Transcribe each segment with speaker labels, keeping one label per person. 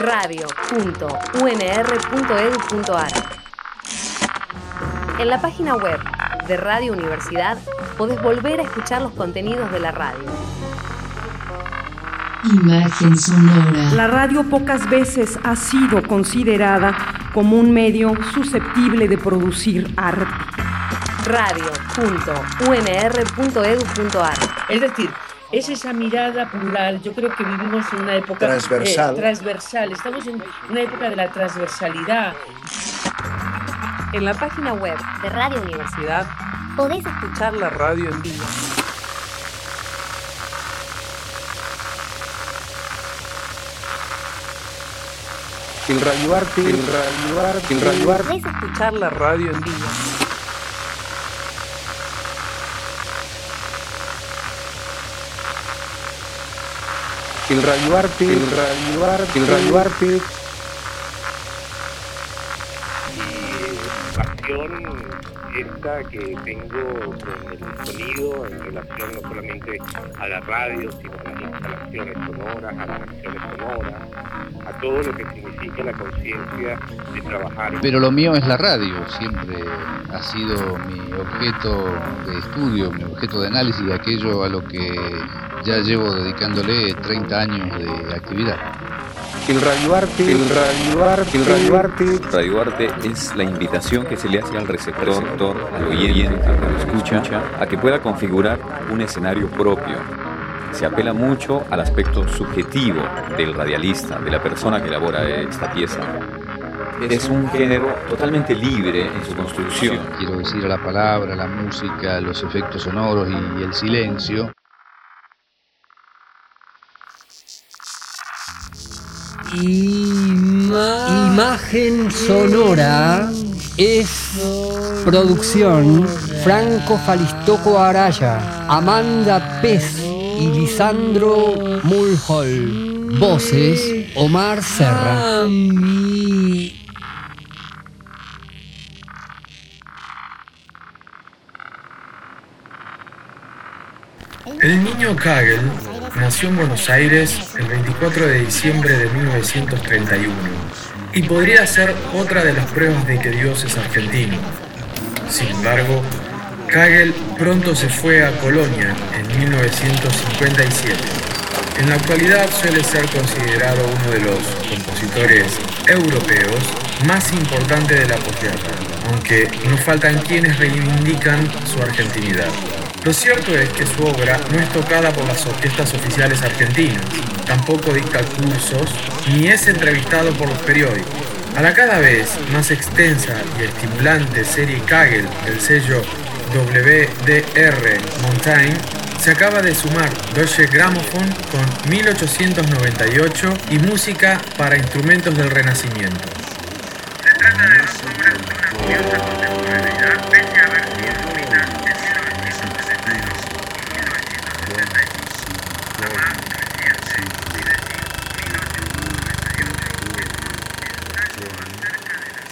Speaker 1: radio.unr.edu.ar. En la página web de Radio Universidad podés volver a escuchar los contenidos de la radio.
Speaker 2: Imagen sonora.
Speaker 3: La radio pocas veces ha sido considerada como un medio susceptible de producir arte.
Speaker 1: radio.unr.edu.ar.
Speaker 4: Es decir, es esa mirada plural. Yo creo que vivimos en una época transversal. Estamos en una época de la transversalidad.
Speaker 1: En la página web de Radio Universidad podés escuchar la radio en vivo.
Speaker 5: El Radio Arte.
Speaker 1: Podés escuchar la radio en vivo.
Speaker 5: El Radio Arte.
Speaker 6: Pasión esta que tengo con el sonido en relación no solamente a la radio, sino a las instalaciones sonoras, a las acciones sonoras, a todo lo que significa la conciencia de trabajar.
Speaker 7: Pero lo mío es la radio, siempre ha sido mi objeto de estudio, mi objeto de análisis, aquello a lo que ya llevo dedicándole 30 años de actividad.
Speaker 5: El Radio Arte.
Speaker 8: Radio Arte es la invitación que se le hace al receptor, al oyente, al que lo escucha, a que pueda configurar un escenario propio. Se apela mucho al aspecto subjetivo del radialista, de la persona que elabora esta pieza. Es un género totalmente libre en su construcción.
Speaker 7: Quiero decir, a la palabra, la música, los efectos sonoros y el silencio.
Speaker 9: Imagen sonora es producción Franco Falistoco Araya, Amanda Pez y Lisandro Mulhall. Voces Omar Serra.
Speaker 10: El niño Kagel nació en Buenos Aires el 24 de diciembre de 1931 y podría ser otra de las pruebas de que Dios es argentino. Sin embargo, Kagel pronto se fue a Colonia en 1957. En la actualidad suele ser considerado uno de los compositores europeos más importantes de la posguerra, aunque no faltan quienes reivindican su argentinidad. Lo cierto es que su obra no es tocada por las orquestas oficiales argentinas, tampoco dicta cursos, ni es entrevistado por los periódicos. A la cada vez más extensa y estimulante serie Kagel del sello WDR Montaigne, se acaba de sumar Deutsche Grammophon con 1898 y música para instrumentos del Renacimiento. Se trata de dos obras de una curiosa contemporaneidad, pese a haber sido escritas en 1972 y 1975. La más reciente, es decir, 1998, es un ensayo acerca de la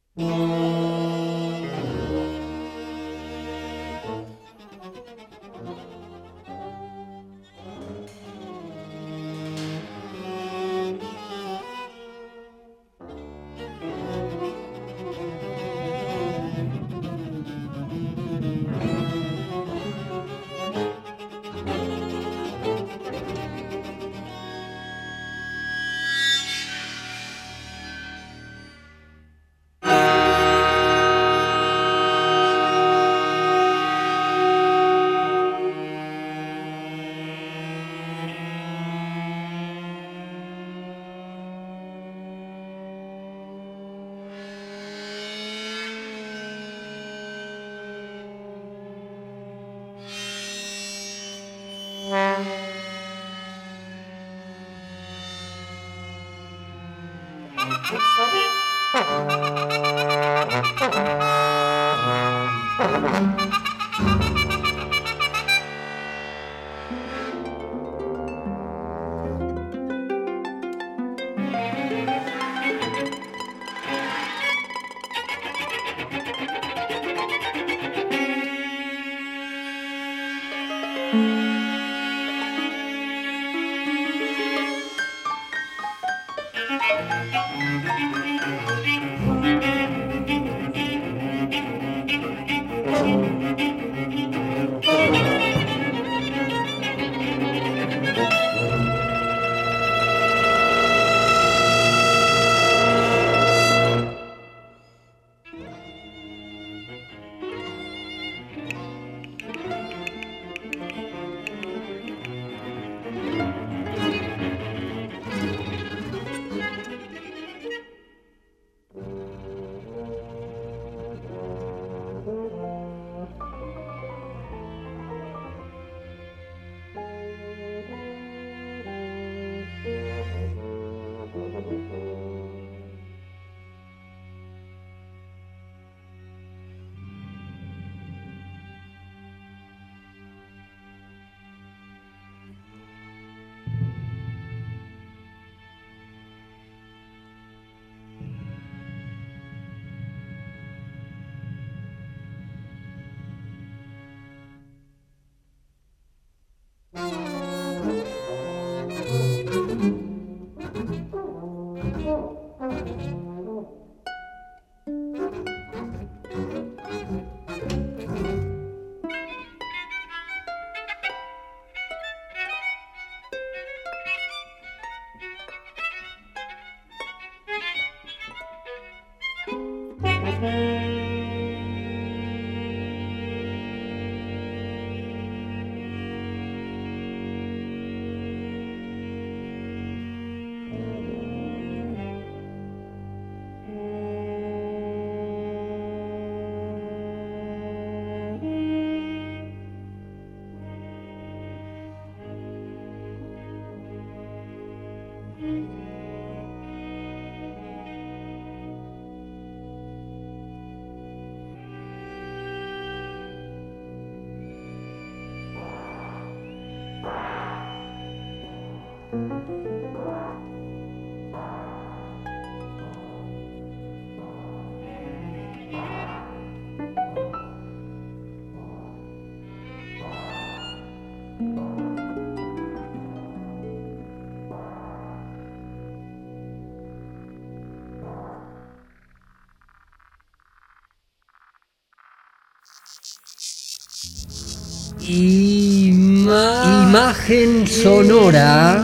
Speaker 9: Imagen sonora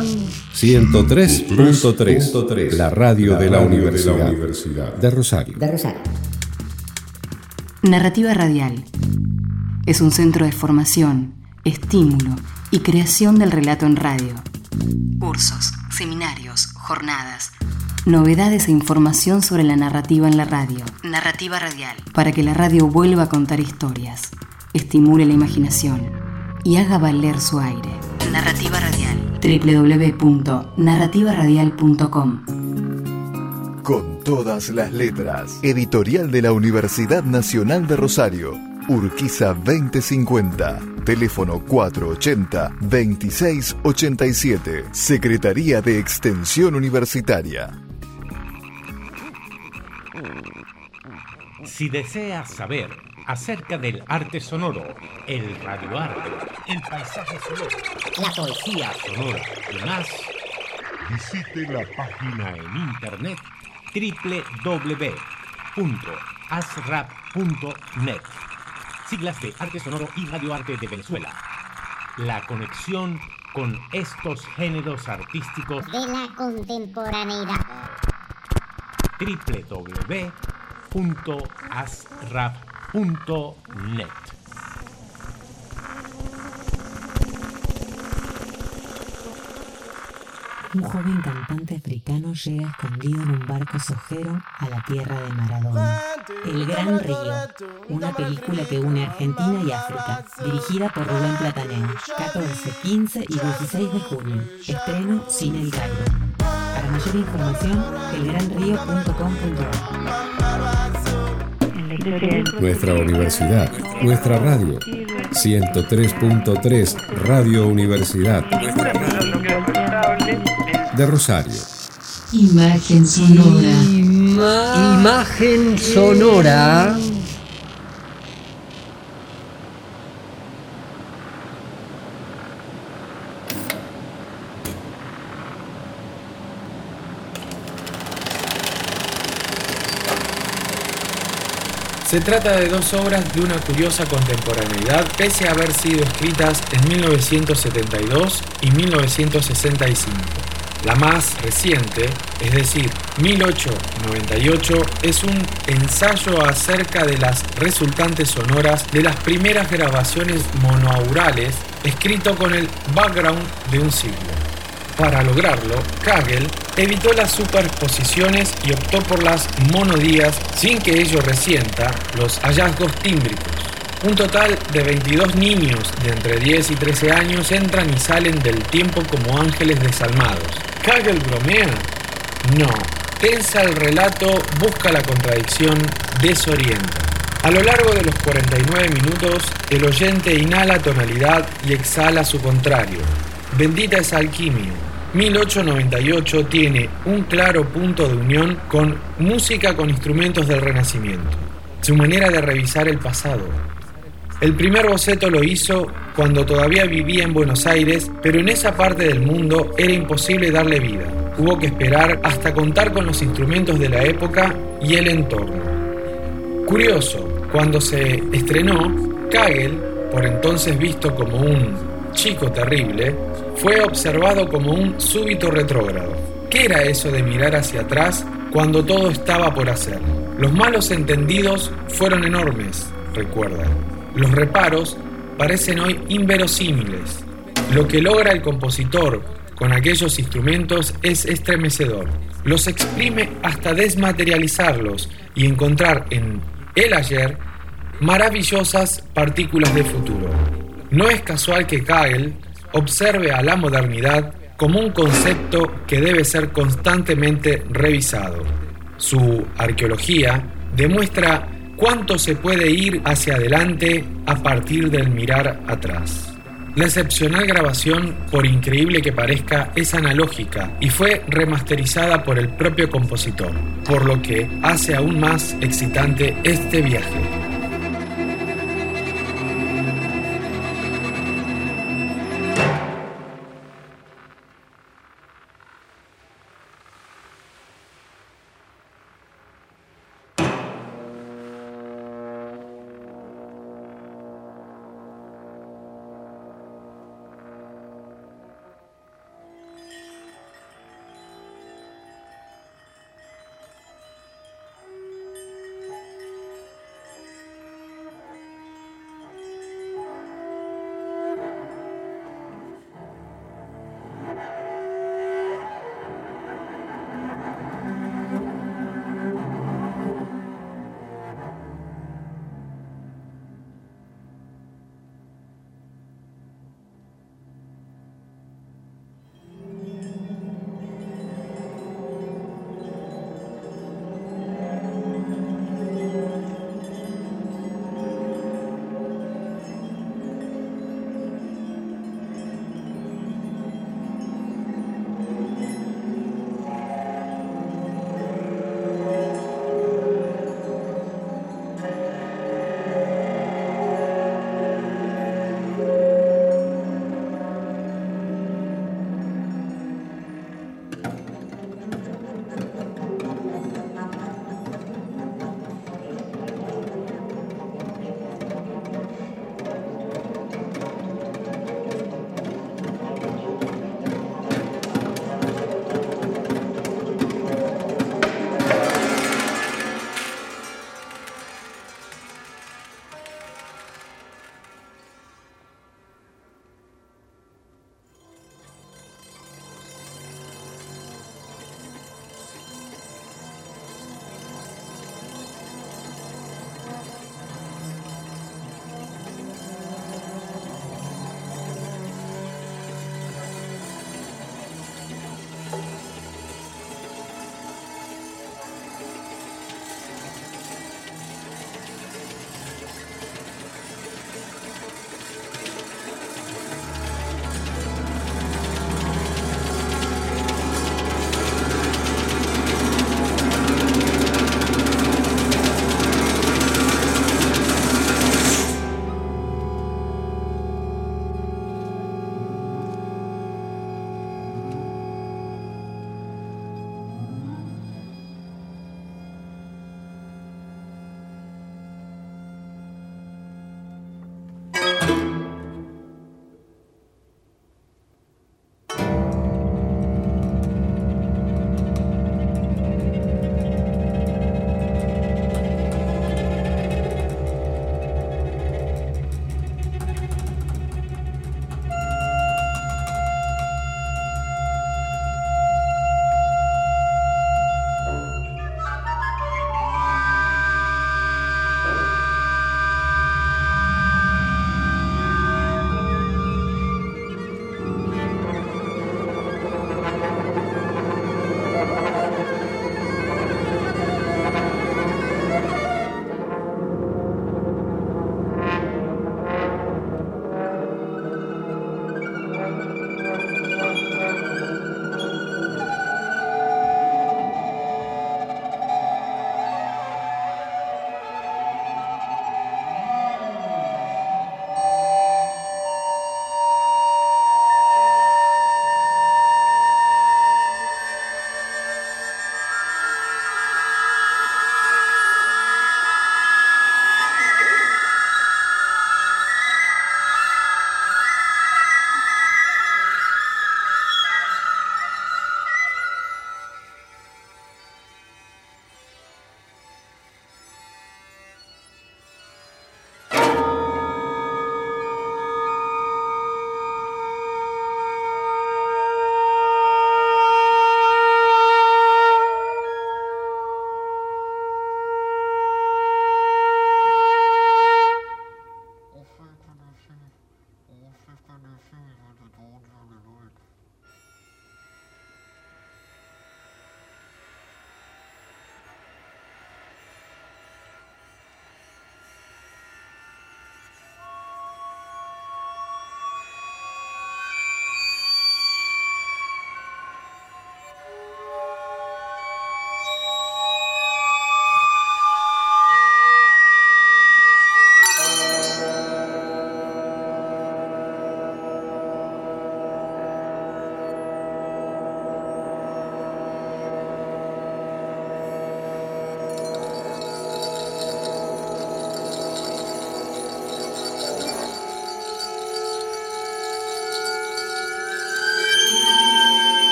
Speaker 11: 103.3, la radio de la Universidad de Rosario.
Speaker 12: Narrativa Radial es un centro de formación, estímulo y creación del relato en radio. Cursos, seminarios, jornadas, novedades e información sobre la narrativa en la radio. Narrativa Radial, para que la radio vuelva a contar historias, estimule la imaginación y haga valer su aire. Narrativa Radial. www.narrativaradial.com.
Speaker 13: Con todas las letras. Editorial de la Universidad Nacional de Rosario. Urquiza 2050. Teléfono 480-2687. Secretaría de Extensión Universitaria.
Speaker 14: Si deseas saber acerca del arte sonoro, el radioarte, el paisaje sonoro, la poesía sonora y más, visite la página en internet www.asrap.net. Siglas de Arte Sonoro y Radioarte de Venezuela. La conexión con estos géneros artísticos
Speaker 15: de la contemporaneidad.
Speaker 14: www.asrap.net.
Speaker 12: Un joven cantante africano llega escondido en un barco sojero a la tierra de Maradona. El Gran Río, una película que une Argentina y África, dirigida por Rubén Plataneo. 14, 15 y 16 de junio. Estreno Cine El Cairo. Para mayor información, elgranrio.com.ar.
Speaker 11: Nuestra universidad, nuestra radio. 103.3 Radio Universidad de Rosario.
Speaker 9: Imagen sonora. Imagen sonora.
Speaker 10: Se trata de dos obras de una curiosa contemporaneidad, pese a haber sido escritas en 1972 y 1965. La más reciente, es decir, 1898, es un ensayo acerca de las resultantes sonoras de las primeras grabaciones monoaurales, escrito con el background de un siglo. Para lograrlo, Kagel evitó las superposiciones y optó por las monodías sin que ello resienta los hallazgos tímbricos. Un total de 22 niños de entre 10 y 13 años entran y salen del tiempo como ángeles desalmados. ¿Kagel bromea? No. Tensa el relato, busca la contradicción, desorienta. A lo largo de los 49 minutos, el oyente inhala tonalidad y exhala su contrario. Bendita esa alquimia. 1898 tiene un claro punto de unión con música con instrumentos del Renacimiento. Su manera de revisar el pasado. El primer boceto lo hizo cuando todavía vivía en Buenos Aires, pero en esa parte del mundo era imposible darle vida. Hubo que esperar hasta contar con los instrumentos de la época y el entorno. Curioso, cuando se estrenó, Kagel, por entonces visto como un chico terrible, fue observado como un súbito retrógrado. ¿Qué era eso de mirar hacia atrás cuando todo estaba por hacer? Los malos entendidos fueron enormes, recuerda. Los reparos parecen hoy inverosímiles. Lo que logra el compositor con aquellos instrumentos es estremecedor. Los exprime hasta desmaterializarlos y encontrar en el ayer maravillosas partículas de futuro. No es casual que Kagel observe a la modernidad como un concepto que debe ser constantemente revisado. Su arqueología demuestra cuánto se puede ir hacia adelante a partir del mirar atrás. La excepcional grabación, por increíble que parezca, es analógica y fue remasterizada por el propio compositor, por lo que hace aún más excitante este viaje.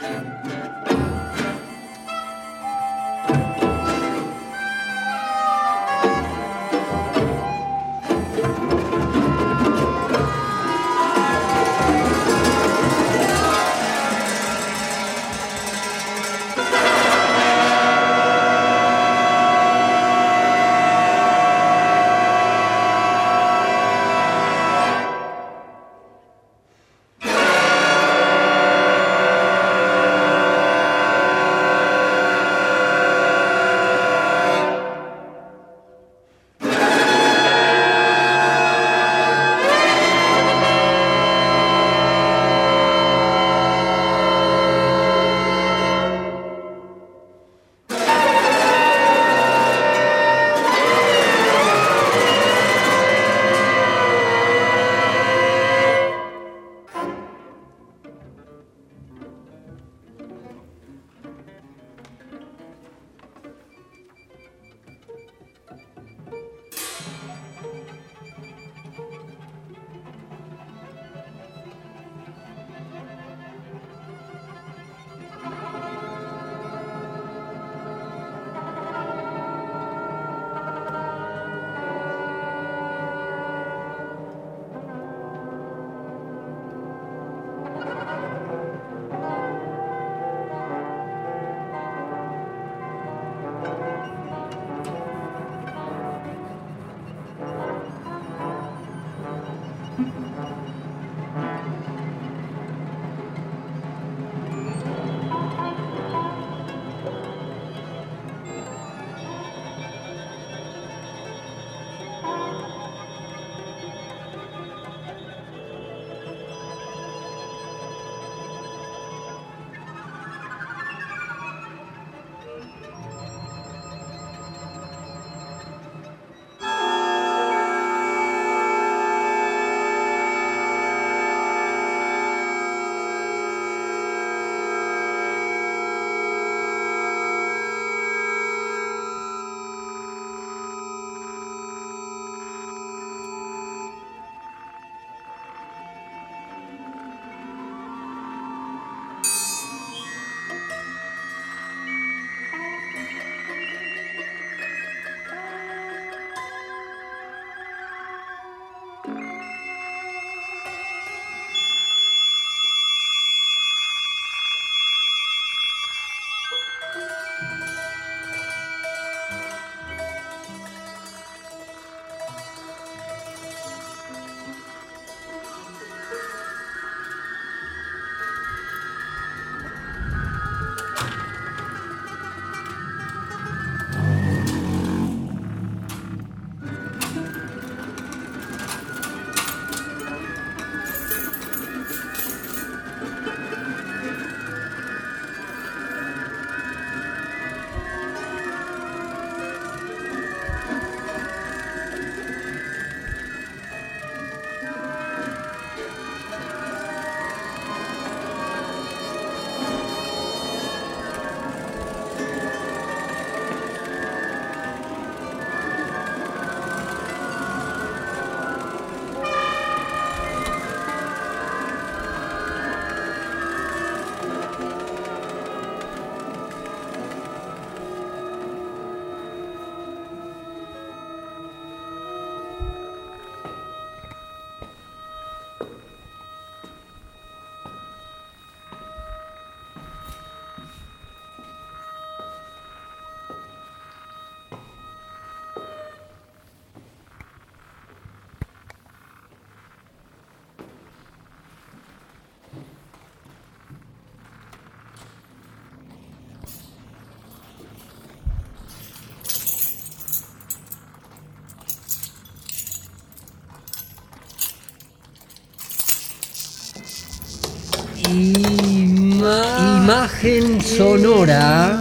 Speaker 9: Imagen sonora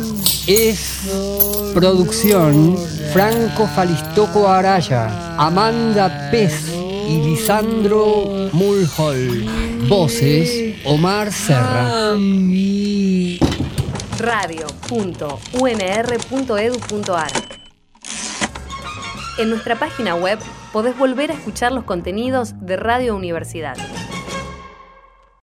Speaker 9: es producción Franco Falistoco Araya, Amanda Pez y Lisandro Mulhall. Voces Omar Serra.
Speaker 1: Radio.unr.edu.ar. En nuestra página web podés volver a escuchar los contenidos de Radio Universidad.